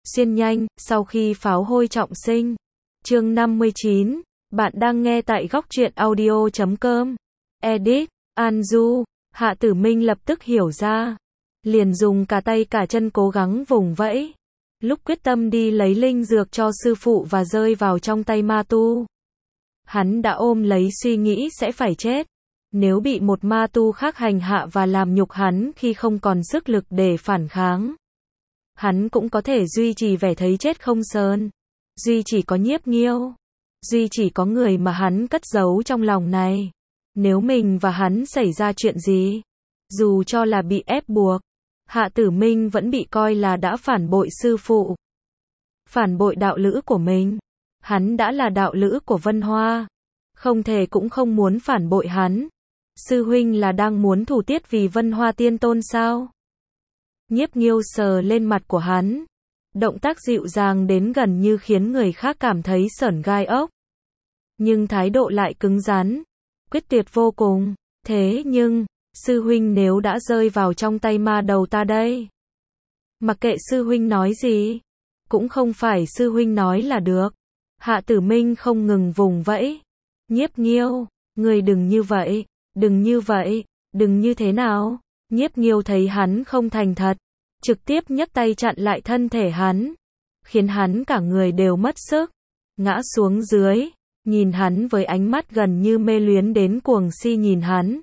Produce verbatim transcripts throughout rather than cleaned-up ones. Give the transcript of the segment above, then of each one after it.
xuyên nhanh, sau khi pháo hôi trọng sinh. Chương năm mươi chín, bạn đang nghe tại góc truyện audio chấm com. Edit, An Du, Hạ Tử Minh lập tức hiểu ra. Liền dùng cả tay cả chân cố gắng vùng vẫy. Lúc quyết tâm đi lấy linh dược cho sư phụ và rơi vào trong tay ma tu. Hắn đã ôm lấy suy nghĩ sẽ phải chết. Nếu bị một ma tu khác hành hạ và làm nhục hắn khi không còn sức lực để phản kháng. Hắn cũng có thể duy trì vẻ thấy chết không sờn. Duy chỉ có Nhiếp Nghiêu. Duy chỉ có người mà hắn cất giấu trong lòng này. Nếu mình và hắn xảy ra chuyện gì, dù cho là bị ép buộc, Hạ Tử Minh vẫn bị coi là đã phản bội sư phụ. Phản bội đạo lữ của mình. Hắn đã là đạo lữ của Vân Hoa. Không thể cũng không muốn phản bội hắn. Sư huynh là đang muốn thủ tiết vì Vân Hoa Tiên Tôn sao? Nhiếp Nghiêu sờ lên mặt của hắn. Động tác dịu dàng đến gần như khiến người khác cảm thấy sởn gai ốc. Nhưng thái độ lại cứng rắn, quyết tuyệt vô cùng. Thế nhưng, sư huynh nếu đã rơi vào trong tay ma đầu ta đây. Mặc kệ sư huynh nói gì, cũng không phải sư huynh nói là được. Hạ Tử Minh không ngừng vùng vẫy. Nhiếp Nghiêu, người đừng như vậy, đừng như vậy, đừng như thế nào. Nhiếp Nghiêu thấy hắn không thành thật, trực tiếp nhấc tay chặn lại thân thể hắn, khiến hắn cả người đều mất sức, ngã xuống dưới, nhìn hắn với ánh mắt gần như mê luyến đến cuồng si nhìn hắn.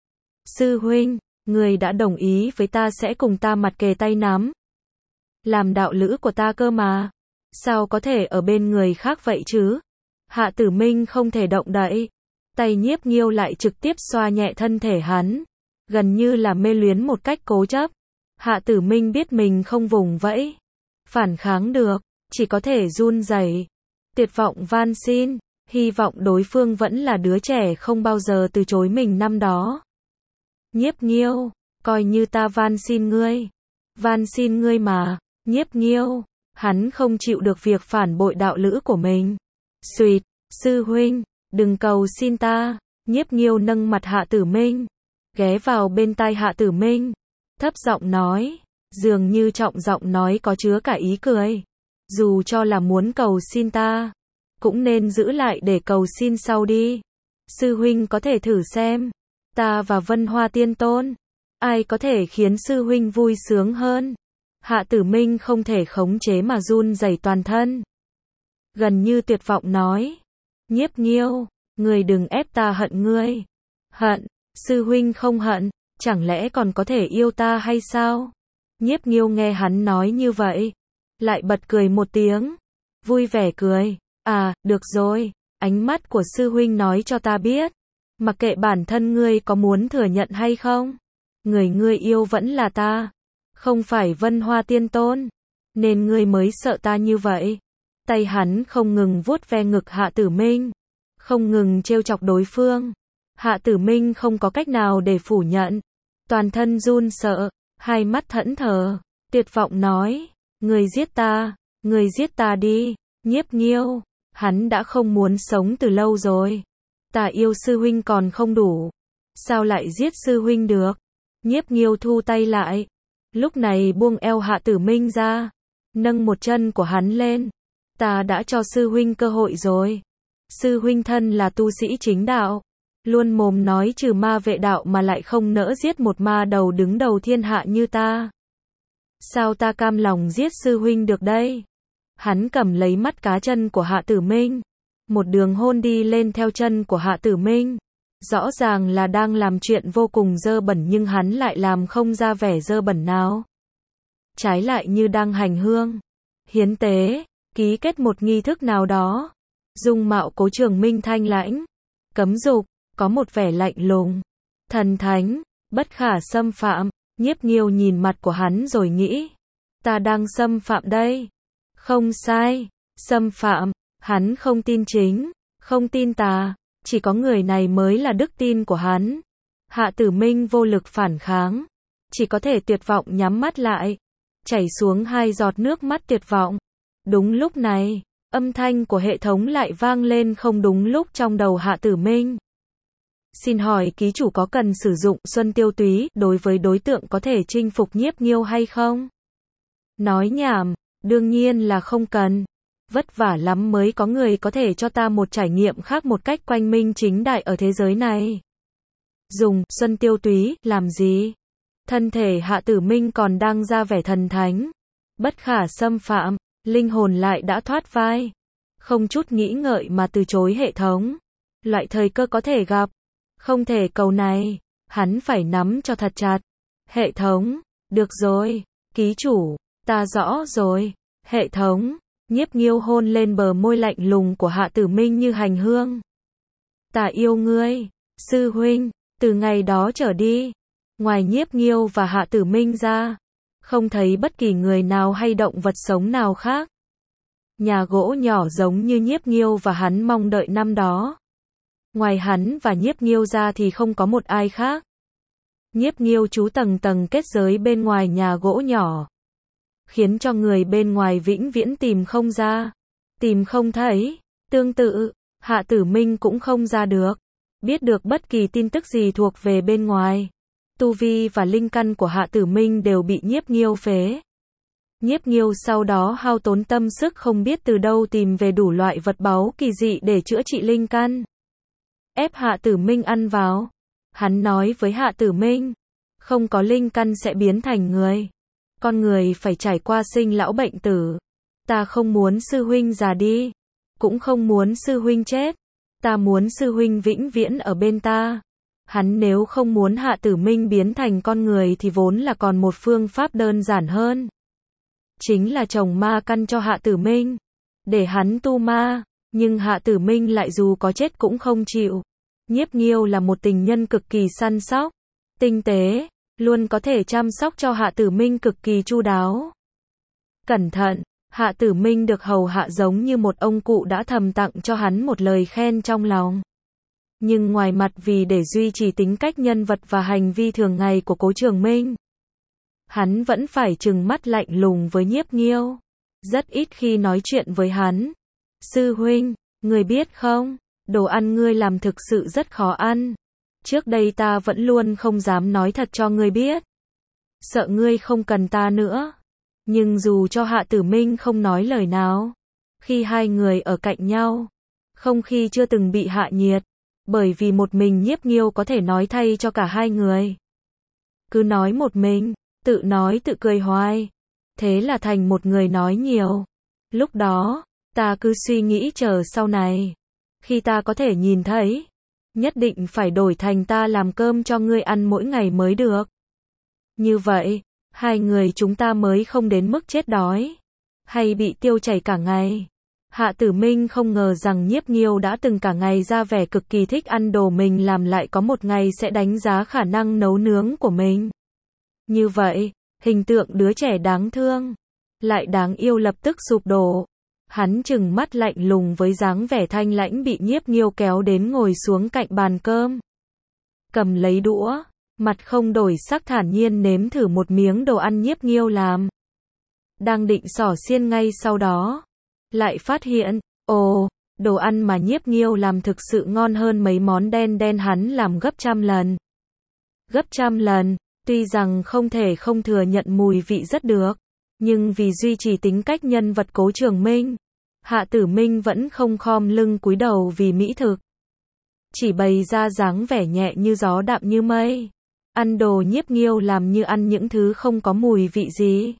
Sư huynh, người đã đồng ý với ta sẽ cùng ta mặt kề tay nắm. Làm đạo lữ của ta cơ mà. Sao có thể ở bên người khác vậy chứ? Hạ Tử Minh không thể động đậy. Tay Nhiếp Nghiêu lại trực tiếp xoa nhẹ thân thể hắn. Gần như là mê luyến một cách cố chấp. Hạ Tử Minh biết mình không vùng vẫy. Phản kháng được. Chỉ có thể run rẩy. Tuyệt vọng van xin. Hy vọng đối phương vẫn là đứa trẻ không bao giờ từ chối mình năm đó. Nhiếp Nghiêu, coi như ta van xin ngươi. Van xin ngươi mà. Nhiếp Nghiêu, hắn không chịu được việc phản bội đạo lữ của mình. Xuyệt, sư huynh, đừng cầu xin ta. Nhiếp Nghiêu nâng mặt Hạ Tử Minh, ghé vào bên tai Hạ Tử Minh, thấp giọng nói, dường như trọng giọng nói có chứa cả ý cười. Dù cho là muốn cầu xin ta, cũng nên giữ lại để cầu xin sau đi. Sư huynh có thể thử xem, ta và Vân Hoa Tiên Tôn, ai có thể khiến sư huynh vui sướng hơn. Hạ Tử Minh không thể khống chế mà run rẩy toàn thân. Gần như tuyệt vọng nói, Nhiếp Nghiêu, người đừng ép ta hận ngươi. Hận, sư huynh không hận, chẳng lẽ còn có thể yêu ta hay sao? Nhiếp Nghiêu nghe hắn nói như vậy, lại bật cười một tiếng, vui vẻ cười, à, được rồi, ánh mắt của sư huynh nói cho ta biết, mặc kệ bản thân ngươi có muốn thừa nhận hay không, người ngươi yêu vẫn là ta, không phải Vân Hoa Tiên Tôn, nên ngươi mới sợ ta như vậy. Tay hắn không ngừng vuốt ve ngực Hạ Tử Minh, không ngừng trêu chọc đối phương. Hạ Tử Minh không có cách nào để phủ nhận, toàn thân run sợ, hai mắt thẫn thờ, tuyệt vọng nói, người giết ta, người giết ta đi. Nhiếp Nghiêu, hắn đã không muốn sống từ lâu rồi. Ta yêu sư huynh còn không đủ, sao lại giết sư huynh được? Nhiếp Nghiêu thu tay lại, lúc này buông eo Hạ Tử Minh ra, nâng một chân của hắn lên. Ta đã cho sư huynh cơ hội rồi. Sư huynh thân là tu sĩ chính đạo, luôn mồm nói trừ ma vệ đạo mà lại không nỡ giết một ma đầu đứng đầu thiên hạ như ta. Sao ta cam lòng giết sư huynh được đây? Hắn cầm lấy mắt cá chân của Hạ Tử Minh, một đường hôn đi lên theo chân của Hạ Tử Minh. Rõ ràng là đang làm chuyện vô cùng dơ bẩn nhưng hắn lại làm không ra vẻ dơ bẩn nào. Trái lại như đang hành hương, hiến tế, ký kết một nghi thức nào đó. Dung mạo Cố Trường Minh thanh lãnh, cấm dục, có một vẻ lạnh lùng, thần thánh, bất khả xâm phạm. Nhiếp Nghiêu nhìn mặt của hắn rồi nghĩ, ta đang xâm phạm đây. Không sai, xâm phạm, hắn không tin chính, không tin tà, chỉ có người này mới là đức tin của hắn. Hạ Tử Minh vô lực phản kháng, chỉ có thể tuyệt vọng nhắm mắt lại, chảy xuống hai giọt nước mắt tuyệt vọng. Đúng lúc này, âm thanh của hệ thống lại vang lên không đúng lúc trong đầu Hạ Tử Minh. Xin hỏi ký chủ có cần sử dụng Xuân Tiêu Túy đối với đối tượng có thể chinh phục Nhiếp Nghiêu hay không? Nói nhảm, Đương nhiên là không cần. Vất vả lắm mới có người có thể cho ta một trải nghiệm khác một cách quang minh chính đại ở thế giới này. Dùng, Xuân Tiêu Túy, làm gì? Thân thể Hạ Tử Minh còn đang ra vẻ thần thánh. Bất khả xâm phạm, linh hồn lại đã thoát vai. Không chút nghĩ ngợi mà từ chối hệ thống. Loại thời cơ có thể gặp. Không thể cầu này. Hắn phải nắm cho thật chặt. Hệ thống, được rồi. Ký chủ, ta rõ rồi. Hệ thống, Nhiếp Nghiêu hôn lên bờ môi lạnh lùng của Hạ Tử Minh như hành hương. Ta yêu ngươi, sư huynh. Từ ngày đó trở đi, ngoài Nhiếp Nghiêu và Hạ Tử Minh ra, không thấy bất kỳ người nào hay động vật sống nào khác. Nhà gỗ nhỏ giống như Nhiếp Nghiêu và hắn mong đợi năm đó. Ngoài hắn và Nhiếp Nghiêu ra thì không có một ai khác. Nhiếp Nghiêu trú tầng tầng kết giới bên ngoài nhà gỗ nhỏ, khiến cho người bên ngoài vĩnh viễn tìm không ra, tìm không thấy. Tương tự, Hạ Tử Minh cũng không ra được, biết được bất kỳ tin tức gì thuộc về bên ngoài. Tu vi và linh căn của Hạ Tử Minh đều bị Nhiếp Nghiêu phế. Nhiếp Nghiêu sau đó hao tốn tâm sức không biết từ đâu tìm về đủ loại vật báu kỳ dị để chữa trị linh căn. Ép Hạ Tử Minh ăn vào. Hắn nói với Hạ Tử Minh, không có linh căn sẽ biến thành người. Con người phải trải qua sinh lão bệnh tử. Ta không muốn sư huynh già đi, cũng không muốn sư huynh chết. Ta muốn sư huynh vĩnh viễn ở bên ta. Hắn nếu không muốn Hạ Tử Minh biến thành con người thì vốn là còn một phương pháp đơn giản hơn. Chính là trồng ma căn cho Hạ Tử Minh, để hắn tu ma, nhưng Hạ Tử Minh lại dù có chết cũng không chịu. Nhiếp Nghiêu là một tình nhân cực kỳ săn sóc, tinh tế, luôn có thể chăm sóc cho Hạ Tử Minh cực kỳ chu đáo. Cẩn thận, Hạ Tử Minh được hầu hạ giống như một ông cụ đã thầm tặng cho hắn một lời khen trong lòng. Nhưng ngoài mặt vì để duy trì tính cách nhân vật và hành vi thường ngày của Cố Trường Minh, hắn vẫn phải trừng mắt lạnh lùng với Nhiếp Nghiêu. Rất ít khi nói chuyện với hắn. Sư huynh, ngươi biết không, đồ ăn ngươi làm thực sự rất khó ăn. Trước đây ta vẫn luôn không dám nói thật cho ngươi biết. Sợ ngươi không cần ta nữa. Nhưng dù cho Hạ Tử Minh không nói lời nào, khi hai người ở cạnh nhau, không khí chưa từng bị hạ nhiệt, bởi vì một mình Nhiếp Nghiêu có thể nói thay cho cả hai người. Cứ nói một mình, tự nói tự cười hoài. Thế là thành một người nói nhiều. Lúc đó, ta cứ suy nghĩ chờ sau này. Khi ta có thể nhìn thấy, nhất định phải đổi thành ta làm cơm cho ngươi ăn mỗi ngày mới được. Như vậy, hai người chúng ta mới không đến mức chết đói, hay bị tiêu chảy cả ngày. Hạ Tử Minh không ngờ rằng Nhiếp Nghiêu đã từng cả ngày ra vẻ cực kỳ thích ăn đồ mình làm lại có một ngày sẽ đánh giá khả năng nấu nướng của mình. Như vậy, hình tượng đứa trẻ đáng thương, lại đáng yêu lập tức sụp đổ. Hắn trừng mắt lạnh lùng với dáng vẻ thanh lãnh bị Nhiếp Nghiêu kéo đến ngồi xuống cạnh bàn cơm. Cầm lấy đũa, mặt không đổi sắc thản nhiên nếm thử một miếng đồ ăn Nhiếp Nghiêu làm. Đang định xỏ xiên ngay sau đó, lại phát hiện, ồ, đồ ăn mà Nhiếp Nghiêu làm thực sự ngon hơn mấy món đen đen hắn làm gấp trăm lần. Gấp trăm lần, tuy rằng không thể không thừa nhận mùi vị rất được, nhưng vì duy trì tính cách nhân vật Cố Trường Minh, Hạ Tử Minh vẫn không khom lưng cúi đầu vì mỹ thực. Chỉ bày ra dáng vẻ nhẹ như gió đạm như mây. Ăn đồ Nhiếp Nghiêu làm như ăn những thứ không có mùi vị gì,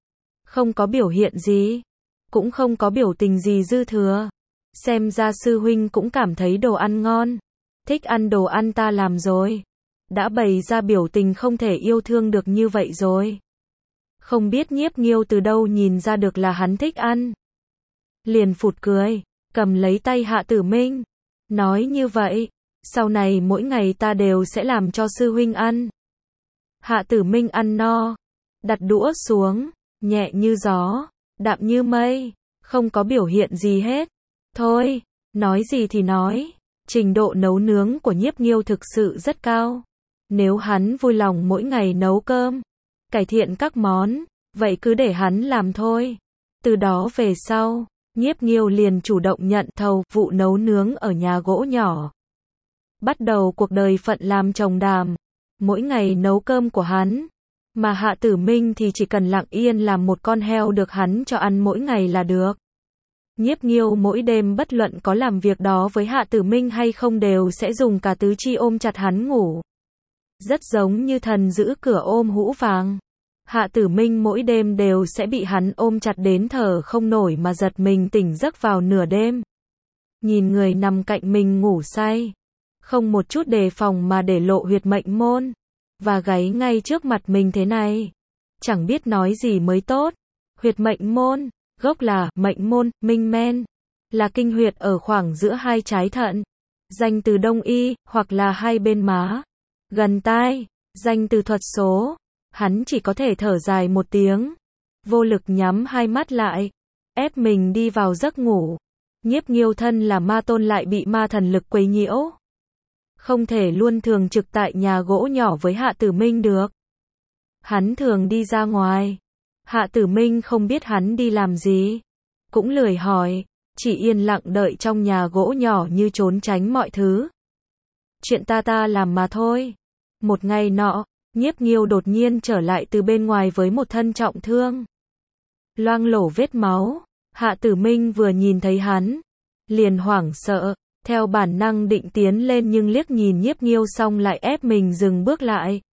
không có biểu hiện gì, cũng không có biểu tình gì dư thừa. Xem ra sư huynh cũng cảm thấy đồ ăn ngon, thích ăn đồ ăn ta làm rồi. Đã bày ra biểu tình không thể yêu thương được như vậy rồi. Không biết Nhiếp Nghiêu từ đâu nhìn ra được là hắn thích ăn. Liền phụt cười, cầm lấy tay Hạ Tử Minh, nói như vậy, sau này mỗi ngày ta đều sẽ làm cho sư huynh ăn. Hạ Tử Minh ăn no, đặt đũa xuống, nhẹ như gió, đạm như mây, không có biểu hiện gì hết. Thôi, nói gì thì nói, trình độ nấu nướng của Nhiếp Nghiêu thực sự rất cao. Nếu hắn vui lòng mỗi ngày nấu cơm, cải thiện các món, vậy cứ để hắn làm thôi. Từ đó về sau, Nhiếp Nghiêu liền chủ động nhận thầu vụ nấu nướng ở nhà gỗ nhỏ. Bắt đầu cuộc đời phận làm chồng đàm. Mỗi ngày nấu cơm của hắn, Mà Hạ Tử Minh thì chỉ cần lặng yên làm một con heo được hắn cho ăn mỗi ngày là được. Nhiếp Nghiêu mỗi đêm bất luận có làm việc đó với Hạ Tử Minh hay không đều sẽ dùng cả tứ chi ôm chặt hắn ngủ. Rất giống như thần giữ cửa ôm hũ vàng. Hạ Tử Minh mỗi đêm đều sẽ bị hắn ôm chặt đến thở không nổi mà giật mình tỉnh giấc vào nửa đêm. Nhìn người nằm cạnh mình ngủ say, không một chút đề phòng mà để lộ huyệt mệnh môn, và gáy ngay trước mặt mình thế này. Chẳng biết nói gì mới tốt. Huyệt mệnh môn, gốc là mệnh môn, minh men, là kinh huyệt ở khoảng giữa hai trái thận. Danh từ Đông y, hoặc là hai bên má, gần tai. Danh từ thuật số, hắn chỉ có thể thở dài một tiếng, vô lực nhắm hai mắt lại, ép mình đi vào giấc ngủ. Nhiếp Nghiêu thân là ma tôn lại bị ma thần lực quấy nhiễu, không thể luôn thường trực tại nhà gỗ nhỏ với Hạ Tử Minh được. Hắn thường đi ra ngoài. Hạ Tử Minh không biết hắn đi làm gì, cũng lười hỏi, chỉ yên lặng đợi trong nhà gỗ nhỏ như trốn tránh mọi thứ. Chuyện ta ta làm mà thôi. Một ngày nọ, Nhiếp Nghiêu đột nhiên trở lại từ bên ngoài với một thân trọng thương, loang lổ vết máu. Hạ Tử Minh vừa nhìn thấy hắn, liền hoảng sợ, theo bản năng định tiến lên nhưng liếc nhìn Nhiếp Nghiêu xong lại ép mình dừng bước lại.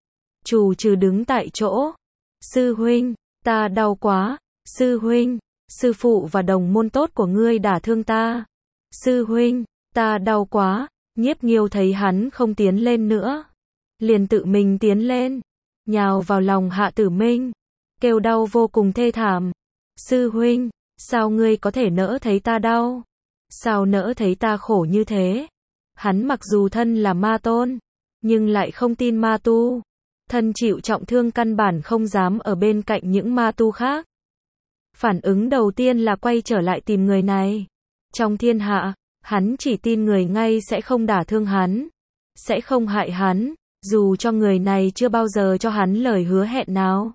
Trù trừ đứng tại chỗ. Sư huynh, ta đau quá. Sư huynh, sư phụ và đồng môn tốt của ngươi đả thương ta. Sư huynh, ta đau quá. Nhiếp Nghiêu thấy hắn không tiến lên nữa, liền tự mình tiến lên, nhào vào lòng Hạ Tử Minh, kêu đau vô cùng thê thảm. Sư huynh, sao ngươi có thể nỡ thấy ta đau? Sao nỡ thấy ta khổ như thế? Hắn mặc dù thân là ma tôn, nhưng lại không tin ma tu. Thân chịu trọng thương căn bản không dám ở bên cạnh những ma tu khác. Phản ứng đầu tiên là quay trở lại tìm người này. Trong thiên hạ, hắn chỉ tin người ngay sẽ không đả thương hắn, sẽ không hại hắn, dù cho người này chưa bao giờ cho hắn lời hứa hẹn nào.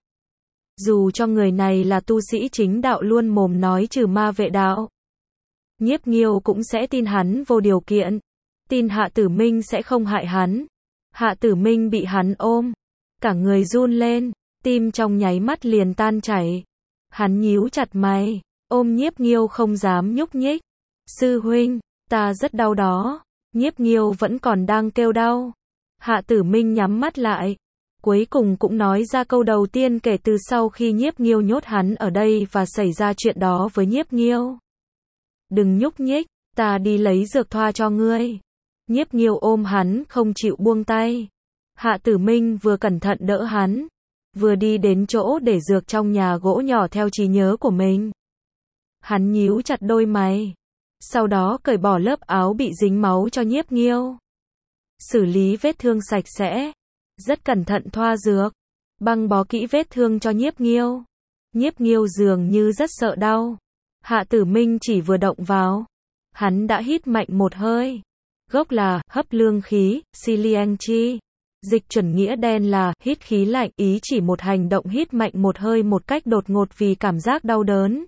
Dù cho người này là tu sĩ chính đạo luôn mồm nói trừ ma vệ đạo. Nhiếp Nghiêu cũng sẽ tin hắn vô điều kiện, tin Hạ Tử Minh sẽ không hại hắn. Hạ Tử Minh bị hắn ôm, cả người run lên, tim trong nháy mắt liền tan chảy. Hắn nhíu chặt mày, ôm Nhiếp Nghiêu không dám nhúc nhích. Sư huynh, ta rất đau đó. Nhiếp Nghiêu vẫn còn đang kêu đau. Hạ Tử Minh nhắm mắt lại, cuối cùng cũng nói ra câu đầu tiên kể từ sau khi Nhiếp Nghiêu nhốt hắn ở đây và xảy ra chuyện đó với Nhiếp Nghiêu. Đừng nhúc nhích, ta đi lấy dược thoa cho ngươi. Nhiếp Nghiêu ôm hắn không chịu buông tay. Hạ Tử Minh vừa cẩn thận đỡ hắn, vừa đi đến chỗ để dược trong nhà gỗ nhỏ theo trí nhớ của mình. Hắn nhíu chặt đôi mày, sau đó cởi bỏ lớp áo bị dính máu cho Nhiếp Nghiêu. Xử lý vết thương sạch sẽ, rất cẩn thận thoa dược, băng bó kỹ vết thương cho Nhiếp Nghiêu. Nhiếp Nghiêu dường như rất sợ đau. Hạ Tử Minh chỉ vừa động vào, hắn đã hít mạnh một hơi. Gốc là hấp lương khí, Siliang chi. Dịch chuẩn nghĩa đen là hít khí lạnh, ý chỉ một hành động hít mạnh một hơi một cách đột ngột vì cảm giác đau đớn,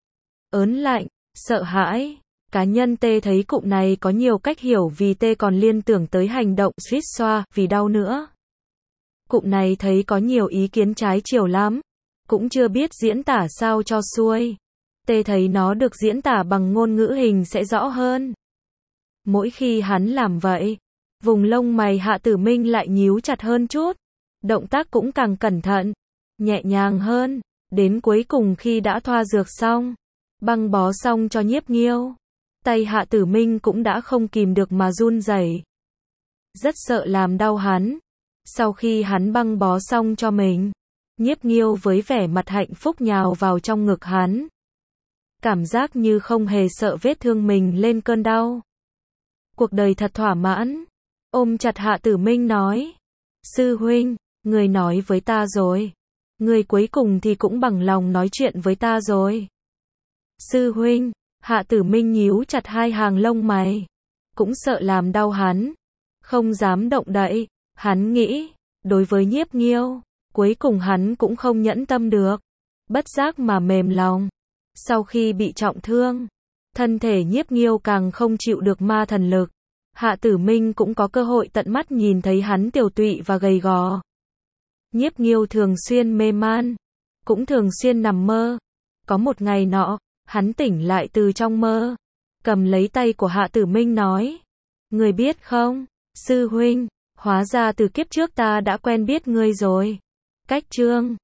ớn lạnh, sợ hãi. Cá nhân T thấy cụm này có nhiều cách hiểu vì T còn liên tưởng tới hành động suýt xoa vì đau nữa. Cụm này thấy có nhiều ý kiến trái chiều lắm, cũng chưa biết diễn tả sao cho xuôi. T thấy nó được diễn tả bằng ngôn ngữ hình sẽ rõ hơn. Mỗi khi hắn làm vậy, vùng lông mày Hạ Tử Minh lại nhíu chặt hơn chút, động tác cũng càng cẩn thận, nhẹ nhàng hơn, đến cuối cùng khi đã thoa dược xong, băng bó xong cho Nhiếp Nghiêu, tay Hạ Tử Minh cũng đã không kìm được mà run rẩy. Rất sợ làm đau hắn. Sau khi hắn băng bó xong cho mình, Nhiếp Nghiêu với vẻ mặt hạnh phúc nhào vào trong ngực hắn. Cảm giác như không hề sợ vết thương mình lên cơn đau. Cuộc đời thật thỏa mãn. Ôm chặt Hạ Tử Minh nói. Sư huynh, người nói với ta rồi. Người cuối cùng thì cũng bằng lòng nói chuyện với ta rồi. Sư huynh, Hạ Tử Minh nhíu chặt hai hàng lông mày. Cũng sợ làm đau hắn. Không dám động đậy. Hắn nghĩ, đối với Nhiếp Nghiêu, cuối cùng hắn cũng không nhẫn tâm được. Bất giác mà mềm lòng. Sau khi bị trọng thương, thân thể Nhiếp Nghiêu càng không chịu được ma thần lực. Hạ Tử Minh cũng có cơ hội tận mắt nhìn thấy hắn tiều tụy và gầy gò. Nhiếp Nghiêu thường xuyên mê man, cũng thường xuyên nằm mơ. Có một ngày nọ, hắn tỉnh lại từ trong mơ, cầm lấy tay của Hạ Tử Minh nói: "Người biết không, sư huynh, hóa ra từ kiếp trước ta đã quen biết ngươi rồi." Cách chương